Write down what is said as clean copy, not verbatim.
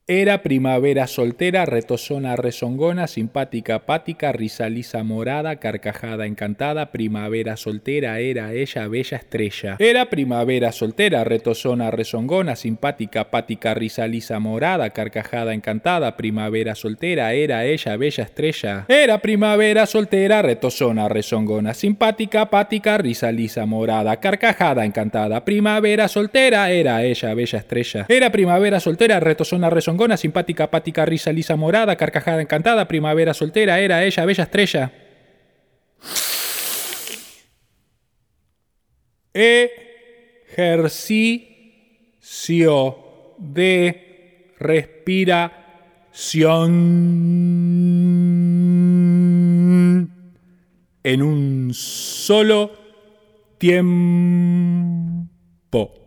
Era primavera soltera, retozona, rezongona, simpática, apática, risa lisa morada, carcajada encantada, primavera soltera, era ella bella estrella. Era primavera soltera, retozona, rezongona, simpática, apática, risa lisa morada, carcajada encantada, primavera soltera, era ella bella estrella. Era primavera soltera, retozona, rezongona, simpática, apática, risa lisa morada, carcajada encantada, primavera soltera, era ella bella estrella. Era primavera soltera, retozona, rezongona, simpática, apática, risa lisa morada, carcajada encantada, primavera soltera, era ella bella estrella. Ejercicio de respiración en un solo tiempo.